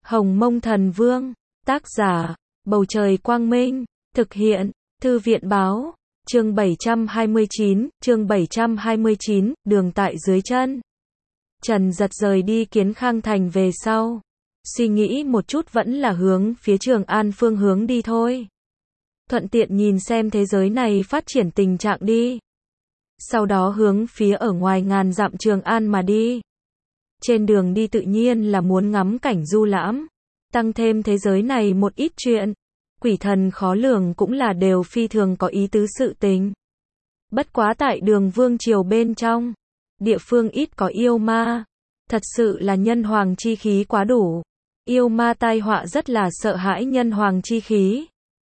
Hồng Mông Thần Vương, tác giả, Bầu Trời Quang Minh, thực hiện, Thư viện Báo, chương 729, đường tại dưới chân. Trần Giật rời đi Kiến Khang Thành về sau. Suy nghĩ một chút vẫn là hướng phía Trường An phương hướng đi thôi. Thuận tiện nhìn xem thế giới này phát triển tình trạng đi. Sau đó hướng phía ở ngoài ngàn dặm Trường An mà đi. Trên đường đi tự nhiên là muốn ngắm cảnh du lãm. Tăng thêm thế giới này một ít chuyện. Quỷ thần khó lường cũng là đều phi thường có ý tứ sự tình. Bất quá tại Đường Vương triều bên trong. Địa phương ít có yêu ma. Thật sự là nhân hoàng chi khí quá đủ. Yêu ma tai họa rất là sợ hãi nhân hoàng chi khí.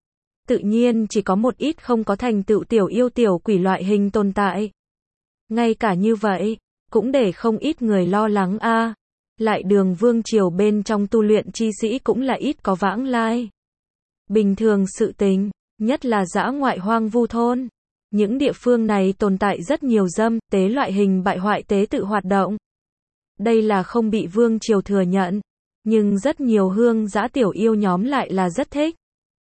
Tự nhiên chỉ có một ít không có thành tựu tiểu yêu tiểu quỷ loại hình tồn tại. Ngay cả như vậy, cũng để không ít người lo lắng a. Lại Đường Vương triều bên trong tu luyện chi sĩ cũng là ít có vãng lai. Bình thường sự tình, nhất là dã ngoại hoang vu thôn. Những địa phương này tồn tại rất nhiều dâm, tế loại hình bại hoại tế tự hoạt động. Đây là không bị Vương triều thừa nhận. Nhưng rất nhiều hương dã tiểu yêu nhóm lại là rất thích.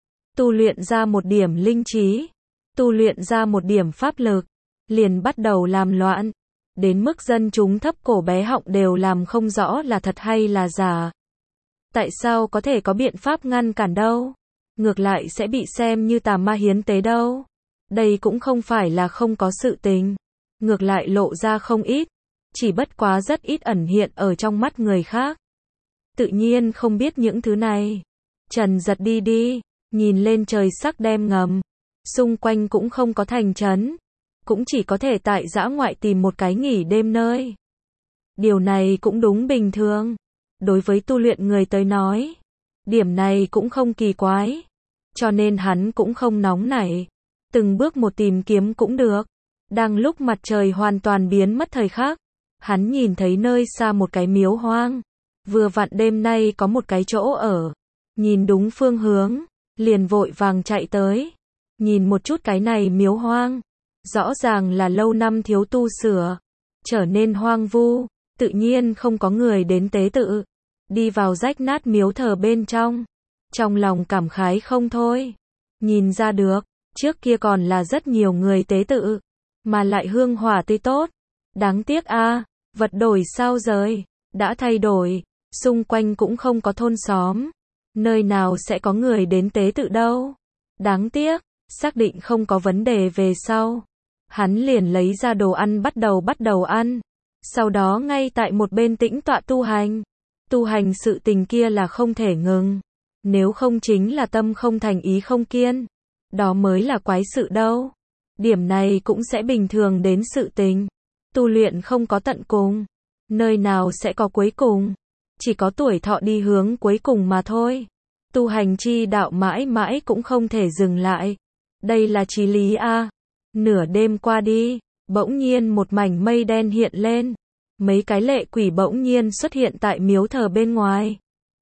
Tu luyện ra một điểm linh trí. Tu luyện ra một điểm pháp lực. Liền bắt đầu làm loạn. Đến mức dân chúng thấp cổ bé họng đều làm không rõ là thật hay là giả. Tại sao có thể có biện pháp ngăn cản đâu? Ngược lại sẽ bị xem như tà ma hiến tế đâu. Đây cũng không phải là không có sự tình. Ngược lại lộ ra không ít. Chỉ bất quá rất ít ẩn hiện ở trong mắt người khác. Tự nhiên không biết những thứ này. Trần Giật đi, nhìn lên trời sắc đêm ngầm. Xung quanh cũng không có thành trấn. Cũng chỉ có thể tại dã ngoại tìm một cái nghỉ đêm nơi. Điều này cũng đúng bình thường. Đối với tu luyện người tới nói. Điểm này cũng không kỳ quái. Cho nên hắn cũng không nóng nảy. Từng bước một tìm kiếm cũng được. Đang lúc mặt trời hoàn toàn biến mất thời khắc. Hắn nhìn thấy nơi xa một cái miếu hoang. Vừa vặn đêm nay có một cái chỗ ở. Nhìn đúng phương hướng. Liền vội vàng chạy tới. Nhìn một chút cái này miếu hoang. Rõ ràng là lâu năm thiếu tu sửa. Trở nên hoang vu. Tự nhiên không có người đến tế tự. Đi vào rách nát miếu thờ bên trong. Trong lòng cảm khái không thôi. Nhìn ra được. Trước kia còn là rất nhiều người tế tự. Mà lại hương hỏa tươi tốt. Đáng tiếc a, vật đổi sao rời. Đã thay đổi. Xung quanh cũng không có thôn xóm. Nơi nào sẽ có người đến tế tự đâu. Đáng tiếc. Xác định không có vấn đề về sau. Hắn liền lấy ra đồ ăn bắt đầu ăn. Sau đó ngay tại một bên tĩnh tọa tu hành. Tu hành sự tình kia là không thể ngừng. Nếu không chính là tâm không thành ý không kiên. Đó mới là quái sự đâu. Điểm này cũng sẽ bình thường đến sự tình. Tu luyện không có tận cùng. Nơi nào sẽ có cuối cùng. Chỉ có tuổi thọ đi hướng cuối cùng mà thôi. Tu hành chi đạo mãi mãi cũng không thể dừng lại. Đây là chí lý a. Nửa đêm qua đi, bỗng nhiên một mảnh mây đen hiện lên. Mấy cái lệ quỷ bỗng nhiên xuất hiện tại miếu thờ bên ngoài.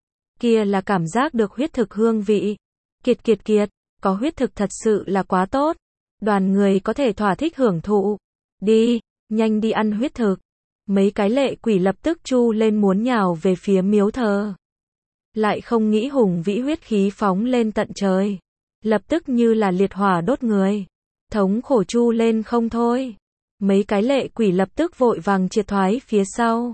Kia là cảm giác được huyết thực hương vị. Kiệt, có huyết thực thật sự là quá tốt. Đoàn người có thể thỏa thích hưởng thụ. Đi, nhanh đi ăn huyết thực. Mấy cái lệ quỷ lập tức chu lên muốn nhào về phía miếu thờ. Lại không nghĩ hùng vĩ huyết khí phóng lên tận trời. Lập tức như là liệt hỏa đốt người. Thống khổ chu lên không thôi. Mấy cái lệ quỷ lập tức vội vàng triệt thoái phía sau.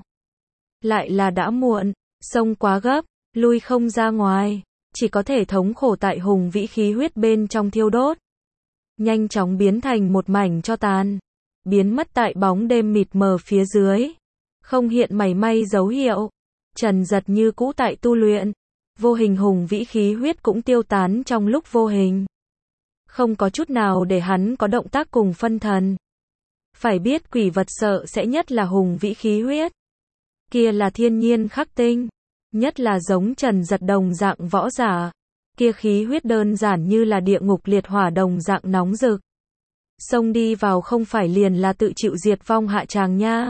Lại là đã muộn, xông quá gấp, lui không ra ngoài. Chỉ có thể thống khổ tại hùng vĩ khí huyết bên trong thiêu đốt. Nhanh chóng biến thành một mảnh tro tàn. Biến mất tại bóng đêm mịt mờ phía dưới. Không hiện mảy may dấu hiệu. Trần Giật như cũ tại tu luyện. Vô hình hùng vĩ khí huyết cũng tiêu tán trong lúc vô hình. Không có chút nào để hắn có động tác cùng phân thần. Phải biết quỷ vật sợ sẽ nhất là hùng vĩ khí huyết. Kia là thiên nhiên khắc tinh. Nhất là giống Trần Giật đồng dạng võ giả. Kia khí huyết đơn giản như là địa ngục liệt hỏa đồng dạng nóng rực. Xông đi vào không phải liền là tự chịu diệt vong hạ tràng nha.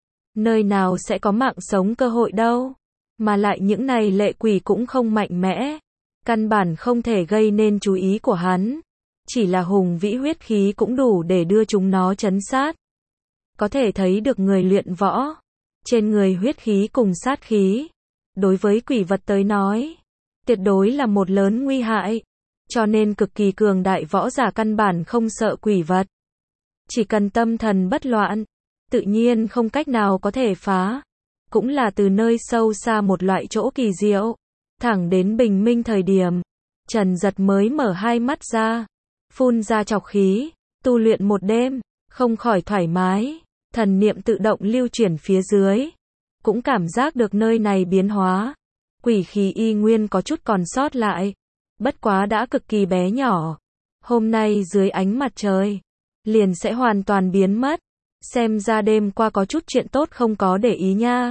Nơi nào sẽ có mạng sống cơ hội đâu. Mà lại những này lệ quỷ cũng không mạnh mẽ. Căn bản không thể gây nên chú ý của hắn. Chỉ là hùng vĩ huyết khí cũng đủ để đưa chúng nó trấn sát. Có thể thấy được người luyện võ. Trên người huyết khí cùng sát khí. đối với quỷ vật tới nói, tuyệt đối là một lớn nguy hại, cho nên cực kỳ cường đại võ giả căn bản không sợ quỷ vật. Chỉ cần tâm thần bất loạn, tự nhiên không cách nào có thể phá. Cũng là từ nơi sâu xa một loại chỗ kỳ diệu. Thẳng đến bình minh thời điểm, Trần Giật mới mở hai mắt ra, phun ra trọc khí, tu luyện một đêm, không khỏi thoải mái, thần niệm tự động lưu chuyển phía dưới, cũng cảm giác được nơi này biến hóa, quỷ khí y nguyên có chút còn sót lại, bất quá đã cực kỳ bé nhỏ, hôm nay dưới ánh mặt trời, liền sẽ hoàn toàn biến mất, xem ra đêm qua có chút chuyện tốt không có để ý nha.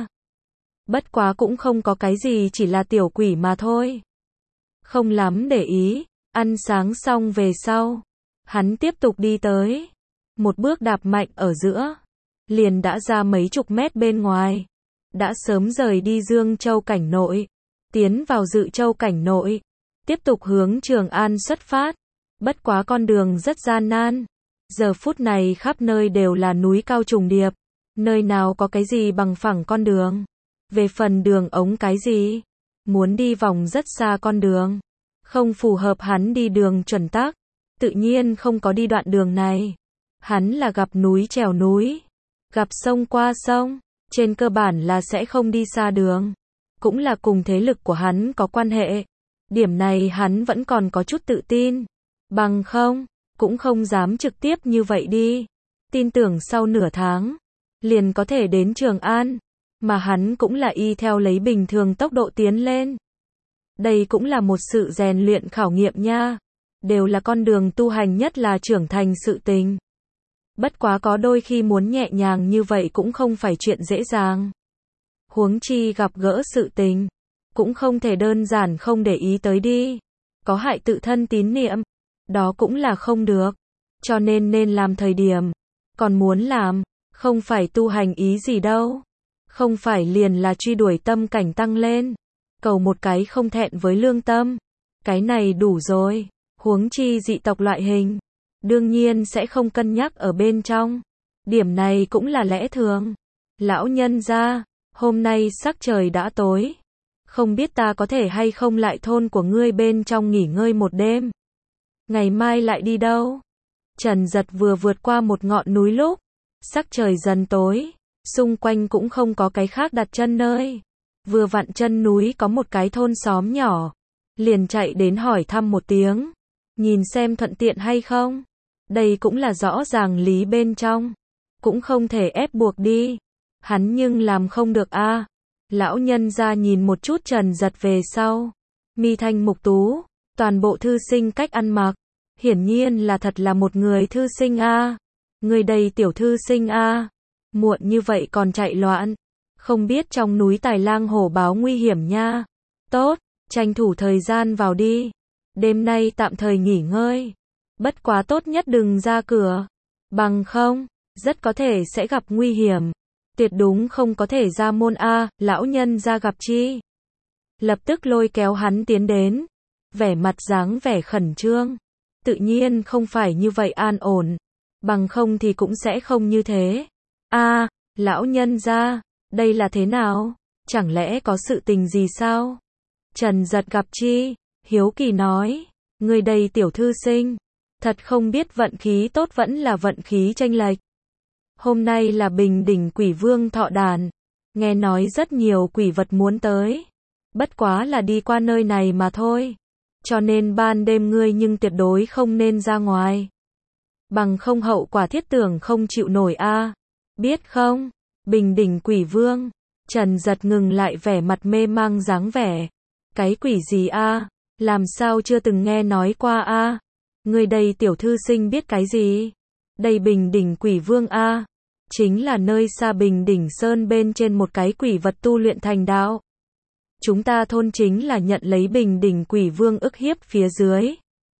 Bất quá cũng không có cái gì, chỉ là tiểu quỷ mà thôi. Không lắm để ý, ăn sáng xong về sau, hắn tiếp tục đi tới, một bước đạp mạnh ở giữa, liền đã ra mấy chục mét bên ngoài, đã sớm rời đi Dương Châu cảnh nội, tiến vào Dự Châu cảnh nội, tiếp tục hướng Trường An xuất phát, bất quá con đường rất gian nan, giờ phút này khắp nơi đều là núi cao trùng điệp, nơi nào có cái gì bằng phẳng con đường. Về phần đường ống cái gì, muốn đi vòng rất xa con đường, không phù hợp hắn đi đường chuẩn tắc, tự nhiên không có đi đoạn đường này. Hắn là gặp núi trèo núi, gặp sông qua sông, trên cơ bản là sẽ không đi xa đường, cũng là cùng thế lực của hắn có quan hệ. Điểm này hắn vẫn còn có chút tự tin, bằng không, cũng không dám trực tiếp như vậy đi. Tin tưởng sau nửa tháng, liền có thể đến Trường An. Mà hắn cũng là y theo lấy bình thường tốc độ tiến lên. Đây cũng là một sự rèn luyện khảo nghiệm nha. Đều là con đường tu hành, nhất là trưởng thành sự tình. Bất quá có đôi khi muốn nhẹ nhàng như vậy cũng không phải chuyện dễ dàng. Huống chi gặp gỡ sự tình, cũng không thể đơn giản không để ý tới đi. Có hại tự thân tín niệm, đó cũng là không được. Cho nên làm thời điểm, còn muốn làm, không phải tu hành ý gì đâu. Không phải liền là truy đuổi tâm cảnh tăng lên, cầu một cái không thẹn với lương tâm, cái này đủ rồi, huống chi dị tộc loại hình, đương nhiên sẽ không cân nhắc ở bên trong, điểm này cũng là lẽ thường. Lão nhân gia, hôm nay sắc trời đã tối, không biết ta có thể hay không lại thôn của ngươi bên trong nghỉ ngơi một đêm, ngày mai lại đi đâu? Trần Giật vừa vượt qua một ngọn núi lúc, sắc trời dần tối. Xung quanh cũng không có cái khác đặt chân nơi. Vừa vặn chân núi có một cái thôn xóm nhỏ. Liền chạy đến hỏi thăm một tiếng. Nhìn xem thuận tiện hay không. Đây cũng là rõ ràng lý bên trong. Cũng không thể ép buộc đi. Hắn nhưng làm không được a. Lão nhân ra nhìn một chút Trần Giật về sau. Mi thanh mục tú. Toàn bộ thư sinh cách ăn mặc. Hiển nhiên là thật là một người thư sinh a. Người đây tiểu thư sinh a. Muộn như vậy còn chạy loạn, không biết trong núi Tài Lang hổ báo nguy hiểm nha. Tốt, tranh thủ thời gian vào đi. Đêm nay tạm thời nghỉ ngơi. Bất quá tốt nhất đừng ra cửa. Bằng không, rất có thể sẽ gặp nguy hiểm. Tuyệt đúng không có thể ra môn a, lão nhân ra gặp chi. Lập tức lôi kéo hắn tiến đến. Vẻ mặt dáng vẻ khẩn trương. Tự nhiên không phải như vậy an ổn. Bằng không thì cũng sẽ không như thế. A, lão nhân gia, đây là thế nào? Chẳng lẽ có sự tình gì sao? Trần Giật gặp chi, hiếu kỳ nói, người đây tiểu thư sinh, thật không biết vận khí tốt vẫn là vận khí chênh lệch. Hôm nay là Bình Đỉnh Quỷ Vương thọ đàn, nghe nói rất nhiều quỷ vật muốn tới, bất quá là đi qua nơi này mà thôi, cho nên ban đêm ngươi nhưng tuyệt đối không nên ra ngoài. Bằng không hậu quả thiết tưởng không chịu nổi a. Biết không? Bình Đỉnh Quỷ Vương. Trần Giật ngừng lại vẻ mặt mê mang dáng vẻ. Cái quỷ gì a? Làm sao chưa từng nghe nói qua a? Người đây tiểu thư sinh biết cái gì? Đây Bình Đỉnh Quỷ Vương a, chính là nơi xa Bình Đỉnh Sơn bên trên một cái quỷ vật tu luyện thành đạo. Chúng ta thôn chính là nhận lấy Bình Đỉnh Quỷ Vương ức hiếp phía dưới.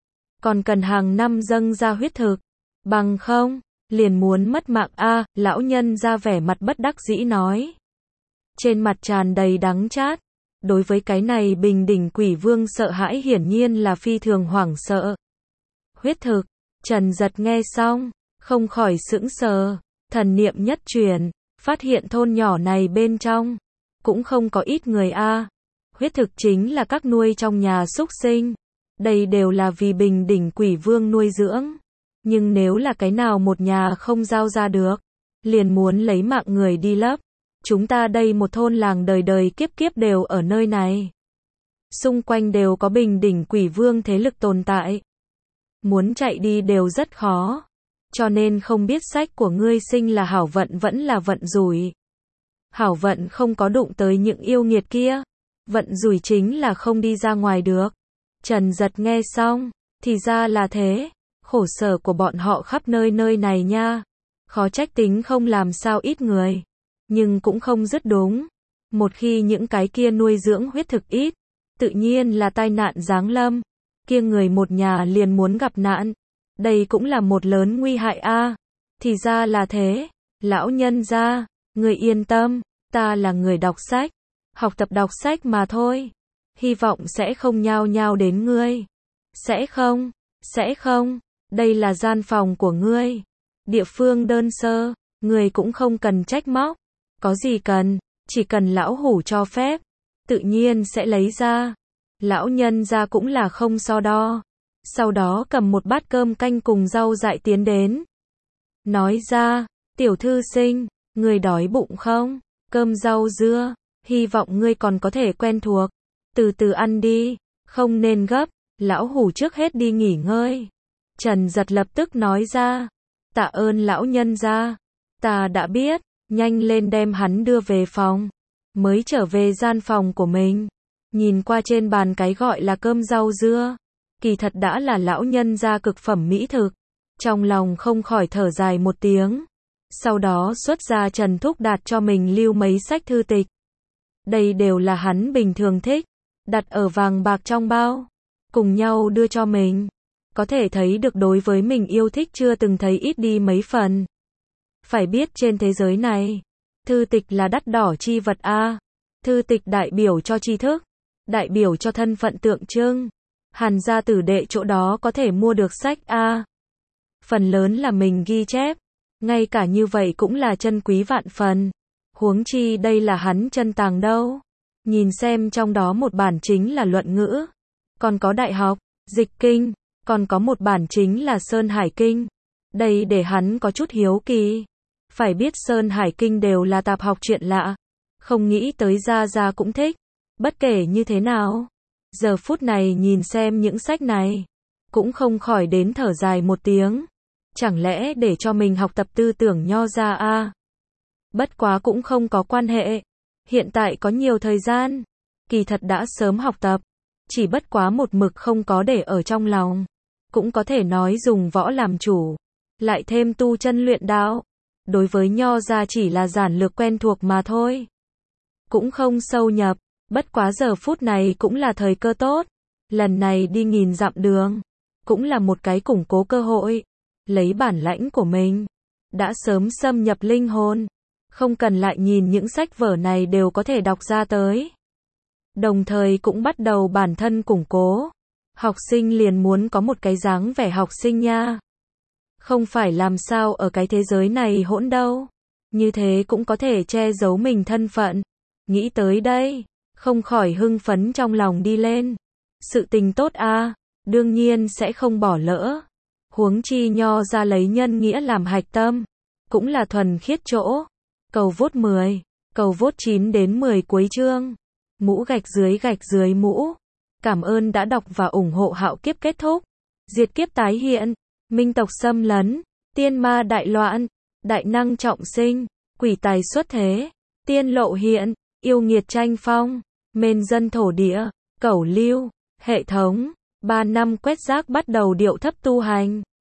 Còn cần hàng năm dâng ra huyết thực. Bằng không, liền muốn mất mạng a, lão nhân ra vẻ mặt bất đắc dĩ nói. Trên mặt tràn đầy đắng chát. Đối với cái này Bình Đỉnh Quỷ Vương sợ hãi, hiển nhiên là phi thường hoảng sợ. Huyết thực, Trần Giật nghe xong, không khỏi sững sờ, thần niệm nhất truyền, phát hiện thôn nhỏ này bên trong cũng không có ít người a, Huyết thực chính là các nuôi trong nhà súc sinh. Đây đều là vì bình đỉnh quỷ vương nuôi dưỡng. Nhưng nếu là cái nào một nhà không giao ra được, liền muốn lấy mạng người đi lấp. Chúng ta đây một thôn làng đời đời kiếp kiếp đều ở nơi này. Xung quanh đều có bình đỉnh quỷ vương thế lực tồn tại. Muốn chạy đi đều rất khó. Cho nên không biết sách của ngươi sinh là hảo vận vẫn là vận rủi. Hảo vận không có đụng tới những yêu nghiệt kia. Vận rủi chính là không đi ra ngoài được. Trần Giật nghe xong, thì ra là thế. Khổ sở của bọn họ khắp nơi nơi này nha. Khó trách tính không làm sao ít người. Nhưng cũng không dứt đúng. Một khi những cái kia nuôi dưỡng huyết thực ít, tự nhiên là tai nạn giáng lâm. Kia người một nhà liền muốn gặp nạn. Đây cũng là một lớn nguy hại a. Thì ra là thế. Lão nhân gia, người yên tâm, ta là người đọc sách. Học tập đọc sách mà thôi. Hy vọng sẽ không nhao nhao đến ngươi. Sẽ không. Đây là gian phòng của ngươi. Địa phương đơn sơ, ngươi cũng không cần trách móc. Có gì cần, chỉ cần lão hủ cho phép, tự nhiên sẽ lấy ra. Lão nhân gia cũng là không so đo. Sau đó cầm một bát cơm canh cùng rau dại tiến đến. Nói ra, tiểu thư sinh, ngươi đói bụng không? Cơm rau dưa, hy vọng ngươi còn có thể quen thuộc. Từ từ ăn đi, không nên gấp, lão hủ trước hết đi nghỉ ngơi. Trần Giật lập tức nói ra, tạ ơn lão nhân gia, ta đã biết, nhanh lên đem hắn đưa về phòng. Mới trở về gian phòng của mình, nhìn qua trên bàn cái gọi là cơm rau dưa, kỳ thật đã là lão nhân gia cực phẩm mỹ thực. Trong lòng không khỏi thở dài một tiếng. Sau đó xuất ra Trần Thúc Đạt cho mình lưu mấy sách thư tịch. Đây đều là hắn bình thường thích, đặt ở vàng bạc trong bao, cùng nhau đưa cho mình. Có thể thấy được đối với mình yêu thích chưa từng thấy ít đi mấy phần. Phải biết trên thế giới này, thư tịch là đắt đỏ chi vật a. Thư tịch đại biểu cho tri thức, đại biểu cho thân phận tượng trưng. Hàn gia tử đệ chỗ đó có thể mua được sách a. Phần lớn là mình ghi chép, ngay cả như vậy cũng là chân quý vạn phần. Huống chi đây là hắn chân tàng đâu. Nhìn xem trong đó một bản chính là luận ngữ, còn có đại học, dịch kinh, còn có một bản chính là Sơn Hải Kinh. Đây để hắn có chút hiếu kỳ. Phải biết Sơn Hải Kinh đều là tạp học chuyện lạ. Không nghĩ tới Gia cũng thích. Bất kể như thế nào, giờ phút này nhìn xem những sách này, cũng không khỏi đến thở dài một tiếng. Chẳng lẽ để cho mình học tập tư tưởng Nho gia a? Bất quá cũng không có quan hệ. Hiện tại có nhiều thời gian, kỳ thật đã sớm học tập, chỉ bất quá một mực không có để ở trong lòng. Cũng có thể nói dùng võ làm chủ, lại thêm tu chân luyện đạo. Đối với Nho gia chỉ là giản lược quen thuộc mà thôi. Cũng không sâu nhập, bất quá giờ phút này cũng là thời cơ tốt. Lần này đi nghìn dặm đường, cũng là một cái củng cố cơ hội. Lấy bản lãnh của mình, đã sớm xâm nhập linh hồn. Không cần lại nhìn những sách vở này đều có thể đọc ra tới. Đồng thời cũng bắt đầu bản thân củng cố. Học sinh liền muốn có một cái dáng vẻ học sinh nha. Không phải làm sao ở cái thế giới này hỗn đâu. Như thế cũng có thể che giấu mình thân phận. Nghĩ tới đây, không khỏi hưng phấn trong lòng đi lên. Sự tình tốt a, đương nhiên sẽ không bỏ lỡ. Huống chi Nho gia lấy nhân nghĩa làm hạch tâm, cũng là thuần khiết chỗ. Cầu vốt 10, cầu vốt 9 đến 10 cuối chương. Mũ gạch dưới mũ. Cảm ơn đã đọc và ủng hộ Hạo Kiếp kết thúc. Diệt kiếp tái hiện, minh tộc xâm lấn, tiên ma đại loạn, đại năng trọng sinh, quỷ tài xuất thế, tiên lộ hiện, yêu nghiệt tranh phong, mên dân thổ địa, cẩu lưu, hệ thống. 3 năm quét rác bắt đầu điệu thấp tu hành.